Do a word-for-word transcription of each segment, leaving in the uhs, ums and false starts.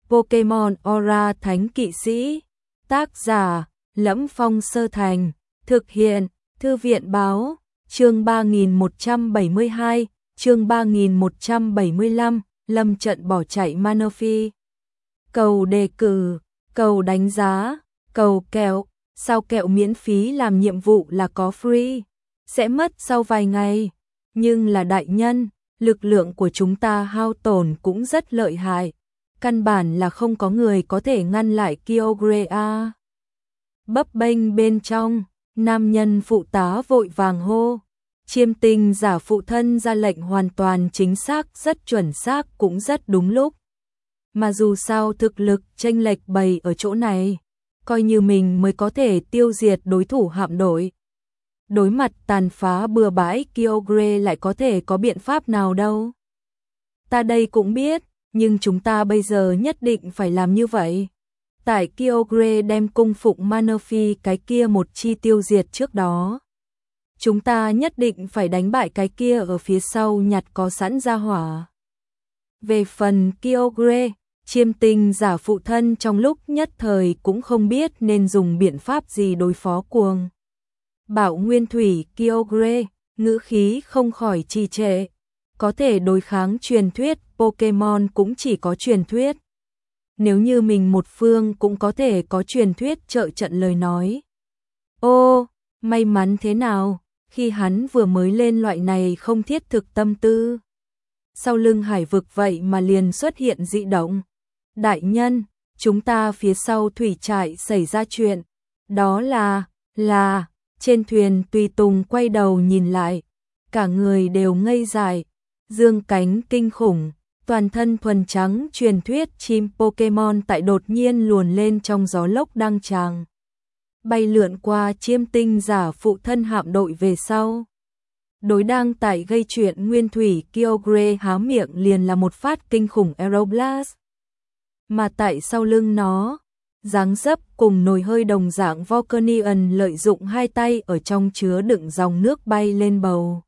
Pokemon Aura Thánh Kỵ Sĩ. Tác giả: Lẫm Phong Sơ Thành. Thực hiện: Thư viện báo. Chương ba nghìn một trăm bảy mươi hai, chương ba nghìn một trăm bảy mươi lăm, lâm trận bỏ chạy Manaphy. Cầu đề cử, cầu đánh giá, cầu kẹo. Sao kẹo miễn phí làm nhiệm vụ là có free, sẽ mất sau vài ngày. Nhưng là đại nhân, lực lượng của chúng ta hao tổn cũng rất lợi hại. Căn bản là không có người có thể ngăn lại Kyogre a. Bấp bênh bên trong, nam nhân phụ tá vội vàng hô. Chiêm tinh giả phụ thân ra lệnh hoàn toàn chính xác, rất chuẩn xác, cũng rất đúng lúc. Mà dù sao thực lực chênh lệch bày ở chỗ này, coi như mình mới có thể tiêu diệt đối thủ hạm đội. Đối mặt tàn phá bừa bãi, Kyogre lại có thể có biện pháp nào đâu. Ta đây cũng biết, nhưng chúng ta bây giờ nhất định phải làm như vậy. Tại Kyogre đem cung phụng Manaphy cái kia một chi tiêu diệt trước đó, chúng ta nhất định phải đánh bại cái kia ở phía sau nhặt có sẵn ra hỏa. Về phần Kyogre, chiêm tinh giả phụ thân trong lúc nhất thời cũng không biết nên dùng biện pháp gì đối phó cuồng bạo nguyên thủy Kyogre, ngữ khí không khỏi trì trệ. Có thể đối kháng truyền thuyết Pokemon cũng chỉ có truyền thuyết. Nếu như mình một phương cũng có thể có truyền thuyết trợ trận lời nói. Ô, may mắn thế nào, khi hắn vừa mới lên loại này không thiết thực tâm tư. Sau lưng hải vực vậy mà liền xuất hiện dị động. Đại nhân, chúng ta phía sau thủy trại xảy ra chuyện. Đó là, là, trên thuyền tùy tùng quay đầu nhìn lại. Cả người đều ngây dại, dương cánh kinh khủng, toàn thân thuần trắng truyền thuyết chim Pokemon tại đột nhiên luồn lên trong gió lốc đang tràn. Bay lượn qua chiêm tinh giả phụ thân hạm đội về sau. Đối đang tại gây chuyện nguyên thủy Kyogre há miệng liền là một phát kinh khủng Aeroblast. Mà tại sau lưng nó, dáng dấp cùng nồi hơi đồng dạng Volcanion lợi dụng hai tay ở trong chứa đựng dòng nước bay lên bầu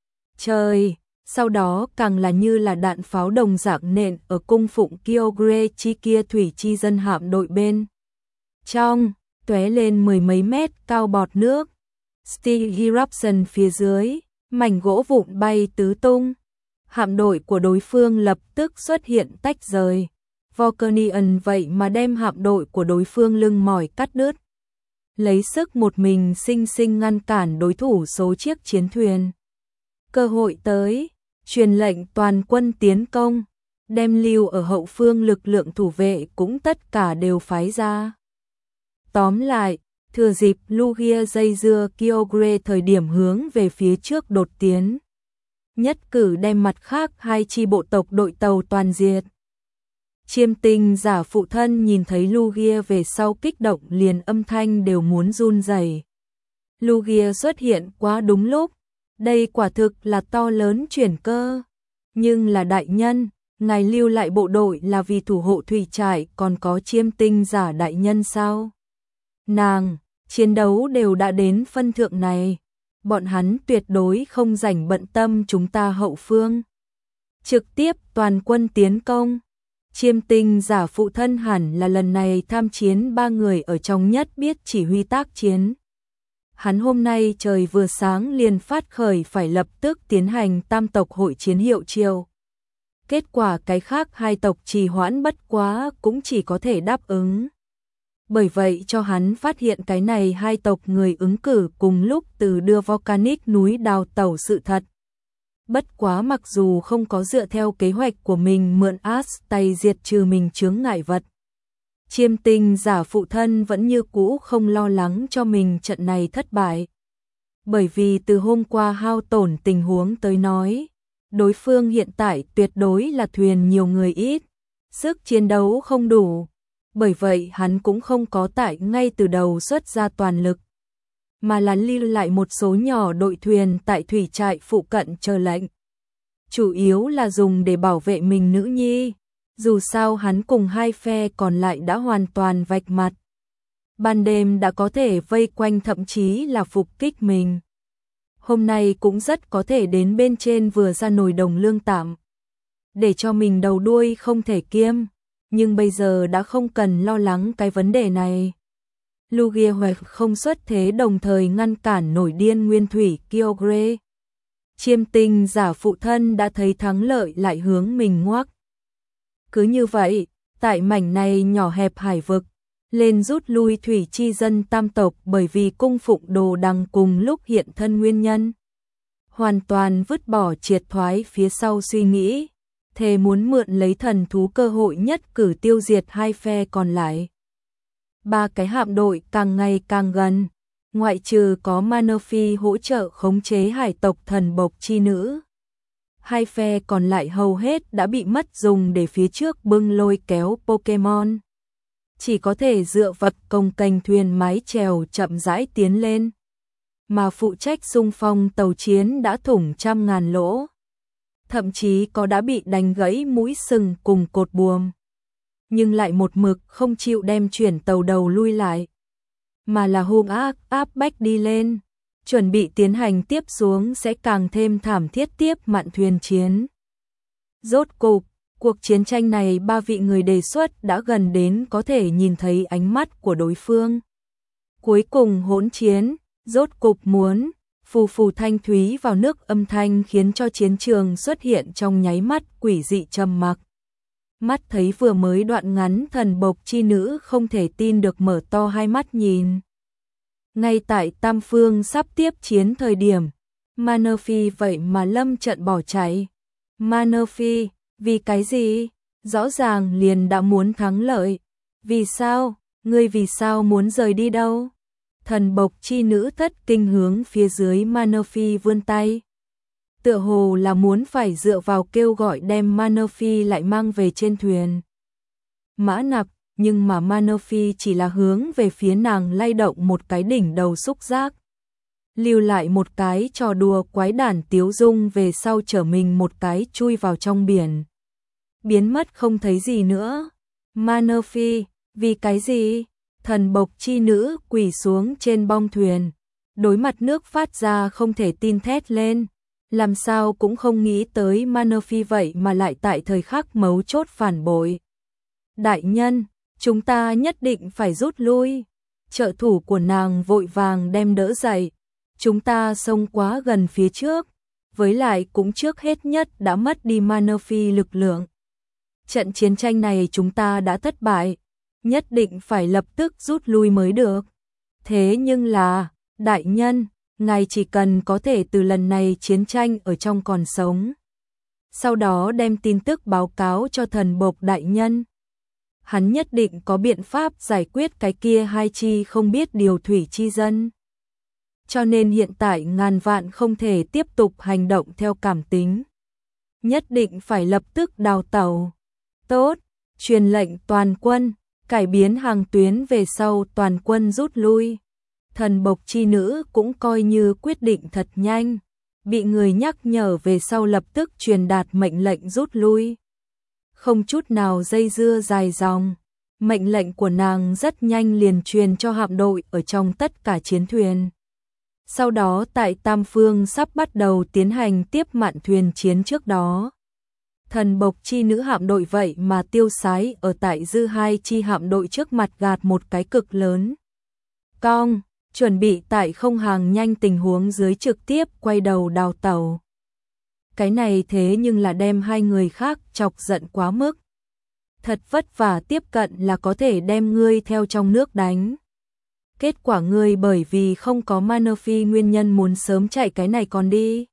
trời, sau đó càng là như là đạn pháo đồng dạng nện ở cung phụng Kyogre chi kia thủy chi dân hạm đội bên trong, tóe lên mười mấy mét cao bọt nước. Steel Eruption phía dưới, mảnh gỗ vụn bay tứ tung. Hạm đội của đối phương lập tức xuất hiện tách rời. Volcanion vậy mà đem hạm đội của đối phương lưng mỏi cắt đứt. Lấy sức một mình sinh sinh ngăn cản đối thủ số chiếc chiến thuyền. Cơ hội tới, truyền lệnh toàn quân tiến công, đem lưu ở hậu phương lực lượng thủ vệ cũng tất cả đều phái ra. Tóm lại, thừa dịp Lugia dây dưa Kyogre thời điểm hướng về phía trước đột tiến. Nhất cử đem mặt khác hai chi bộ tộc đội tàu toàn diệt. Chiêm tinh giả phụ thân nhìn thấy Lugia về sau kích động liền âm thanh đều muốn run rẩy. Lugia xuất hiện quá đúng lúc, đây quả thực là to lớn chuyển cơ. Nhưng là đại nhân, ngài lưu lại bộ đội là vì thủ hộ thủy trại còn có chiêm tinh giả đại nhân sao? Nàng, chiến đấu đều đã đến phân thượng này, bọn hắn tuyệt đối không rảnh bận tâm chúng ta hậu phương. Trực tiếp toàn quân tiến công. Chiêm tinh giả phụ thân hẳn là lần này tham chiến ba người ở trong nhất biết chỉ huy tác chiến. Hắn hôm nay trời vừa sáng liền phát khởi phải lập tức tiến hành tam tộc hội chiến hiệu triều. Kết quả cái khác hai tộc trì hoãn bất quá cũng chỉ có thể đáp ứng. Bởi vậy cho hắn phát hiện cái này hai tộc người ứng cử cùng lúc từ đưa Volcanic núi đào tẩu sự thật. Bất quá mặc dù không có dựa theo kế hoạch của mình mượn Ash tay diệt trừ mình chướng ngại vật. Chiêm tinh giả phụ thân vẫn như cũ không lo lắng cho mình trận này thất bại. Bởi vì từ hôm qua hao tổn tình huống tới nói, đối phương hiện tại tuyệt đối là thuyền nhiều người ít, sức chiến đấu không đủ. Bởi vậy hắn cũng không có tại ngay từ đầu xuất ra toàn lực, mà là lưu lại một số nhỏ đội thuyền tại thủy trại phụ cận chờ lệnh. Chủ yếu là dùng để bảo vệ mình nữ nhi, dù sao hắn cùng hai phe còn lại đã hoàn toàn vạch mặt. Ban đêm đã có thể vây quanh thậm chí là phục kích mình. Hôm nay cũng rất có thể đến bên trên vừa ra nồi đồng lương tạm, để cho mình đầu đuôi không thể kiêm. nhưng bây giờ đã không cần lo lắng cái vấn đề này. Lugia Hoạch không xuất thế đồng thời ngăn cản nổi điên nguyên thủy Kyogre. Chiêm tinh giả phụ thân đã thấy thắng lợi lại hướng mình ngoắc. Cứ như vậy, tại mảnh này nhỏ hẹp hải vực, lên rút lui thủy chi dân tam tộc bởi vì cung phụng đồ đằng cùng lúc hiện thân nguyên nhân. Hoàn toàn vứt bỏ triệt thoái phía sau suy nghĩ, thề muốn mượn lấy thần thú cơ hội nhất cử tiêu diệt hai phe còn lại. Ba cái hạm đội càng ngày càng gần, ngoại trừ có Manaphy hỗ trợ khống chế hải tộc thần bộc chi nữ. Hai phe còn lại hầu hết đã bị mất dùng để phía trước bưng lôi kéo Pokemon. Chỉ có thể dựa vật công cành thuyền mái chèo chậm rãi tiến lên. Mà phụ trách xung phong tàu chiến đã thủng trăm ngàn lỗ. Thậm chí có đã bị đánh gãy mũi sừng cùng cột buồm. Nhưng lại một mực không chịu đem chuyển tàu đầu lui lại. Mà là hung ác áp bách đi lên. Chuẩn bị tiến hành tiếp xuống sẽ càng thêm thảm thiết tiếp mạn thuyền chiến. Rốt cục, cuộc chiến tranh này ba vị người đề xuất đã gần đến có thể nhìn thấy ánh mắt của đối phương. Cuối cùng hỗn chiến, rốt cục muốn, phù phù thanh thúy vào nước âm thanh khiến cho chiến trường xuất hiện trong nháy mắt quỷ dị trầm mặc. Mắt thấy vừa mới đoạn ngắn thần bộc chi nữ không thể tin được mở to hai mắt nhìn. Ngay tại tam phương sắp tiếp chiến thời điểm, Manaphy vậy mà lâm trận bỏ chạy. Manaphy, vì cái gì? Rõ ràng liền đã muốn thắng lợi. Vì sao? Ngươi vì sao muốn rời đi đâu? Thần bộc chi nữ thất kinh hướng phía dưới Manaphy vươn tay. Tựa hồ là muốn phải dựa vào kêu gọi đem Manaphy lại mang về trên thuyền. Mã nặc, nhưng mà Manaphy chỉ là hướng về phía nàng lay động một cái đỉnh đầu xúc giác. Lưu lại một cái trò đùa quái đản tiếu dung về sau trở mình một cái chui vào trong biển. Biến mất không thấy gì nữa. Manaphy, vì cái gì? Thần bộc chi nữ quỳ xuống trên bong thuyền. Đối mặt nước phát ra không thể tin thét lên. Làm sao cũng không nghĩ tới Manaphy vậy mà lại tại thời khắc mấu chốt phản bội. Đại nhân, chúng ta nhất định phải rút lui. Trợ thủ của nàng vội vàng đem đỡ dậy. Chúng ta xông quá gần phía trước. Với lại cũng trước hết nhất đã mất đi Manaphy lực lượng. Trận chiến tranh này chúng ta đã thất bại. Nhất định phải lập tức rút lui mới được. Thế nhưng là, đại nhân, ngài chỉ cần có thể từ lần này chiến tranh ở trong còn sống. Sau đó đem tin tức báo cáo cho thần bộc đại nhân. Hắn nhất định có biện pháp giải quyết cái kia hai chi không biết điều thủy chi dân. Cho nên hiện tại ngàn vạn không thể tiếp tục hành động theo cảm tính. Nhất định phải lập tức đào tàu. Tốt, truyền lệnh toàn quân, cải biến hàng tuyến về sau toàn quân rút lui. Thần bộc chi nữ cũng coi như quyết định thật nhanh. Bị người nhắc nhở về sau lập tức truyền đạt mệnh lệnh rút lui. Không chút nào dây dưa dài dòng. Mệnh lệnh của nàng rất nhanh liền truyền cho hạm đội ở trong tất cả chiến thuyền. Sau đó tại Tam Phương sắp bắt đầu tiến hành tiếp mạn thuyền chiến trước đó. Thần bộc chi nữ hạm đội vậy mà tiêu sái ở tại dư hai chi hạm đội trước mặt gạt một cái cực lớn. Cong, chuẩn bị tại không hàng nhanh tình huống dưới trực tiếp quay đầu đào tàu. Cái này thế nhưng là đem hai người khác chọc giận quá mức. Thật vất vả tiếp cận là có thể đem ngươi theo trong nước đánh. Kết quả ngươi bởi vì không có Manaphy nguyên nhân muốn sớm chạy cái này còn đi.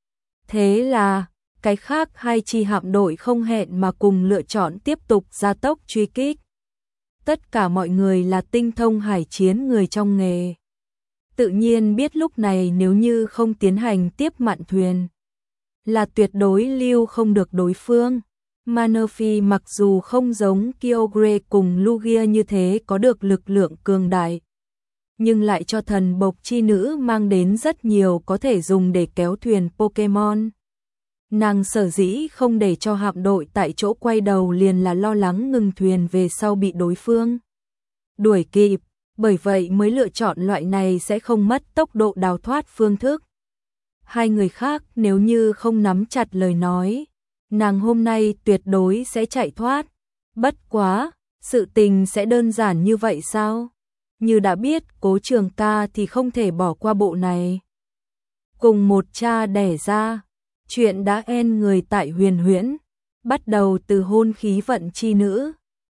Thế là, cái khác hai chi hạm đội không hẹn mà cùng lựa chọn tiếp tục gia tốc truy kích. Tất cả mọi người là tinh thông hải chiến người trong nghề. Tự nhiên biết lúc này nếu như không tiến hành tiếp mạn thuyền, là tuyệt đối lưu không được đối phương. Manaphy mặc dù không giống Kyogre cùng Lugia như thế có được lực lượng cường đại, nhưng lại cho thần bộc chi nữ mang đến rất nhiều có thể dùng để kéo thuyền Pokemon. Nàng sở dĩ không để cho hạm đội tại chỗ quay đầu liền là lo lắng ngừng thuyền về sau bị đối phương đuổi kịp, bởi vậy mới lựa chọn loại này sẽ không mất tốc độ đào thoát phương thức. Hai người khác nếu như không nắm chặt lời nói, nàng hôm nay tuyệt đối sẽ chạy thoát, Bất quá, sự tình sẽ đơn giản như vậy sao? Như đã biết Cố Trường Ca thì không thể bỏ qua bộ này. Cùng một cha đẻ ra, chuyện đã en người tại Huyền Huyễn, bắt đầu từ hôn khí vận chi nữ,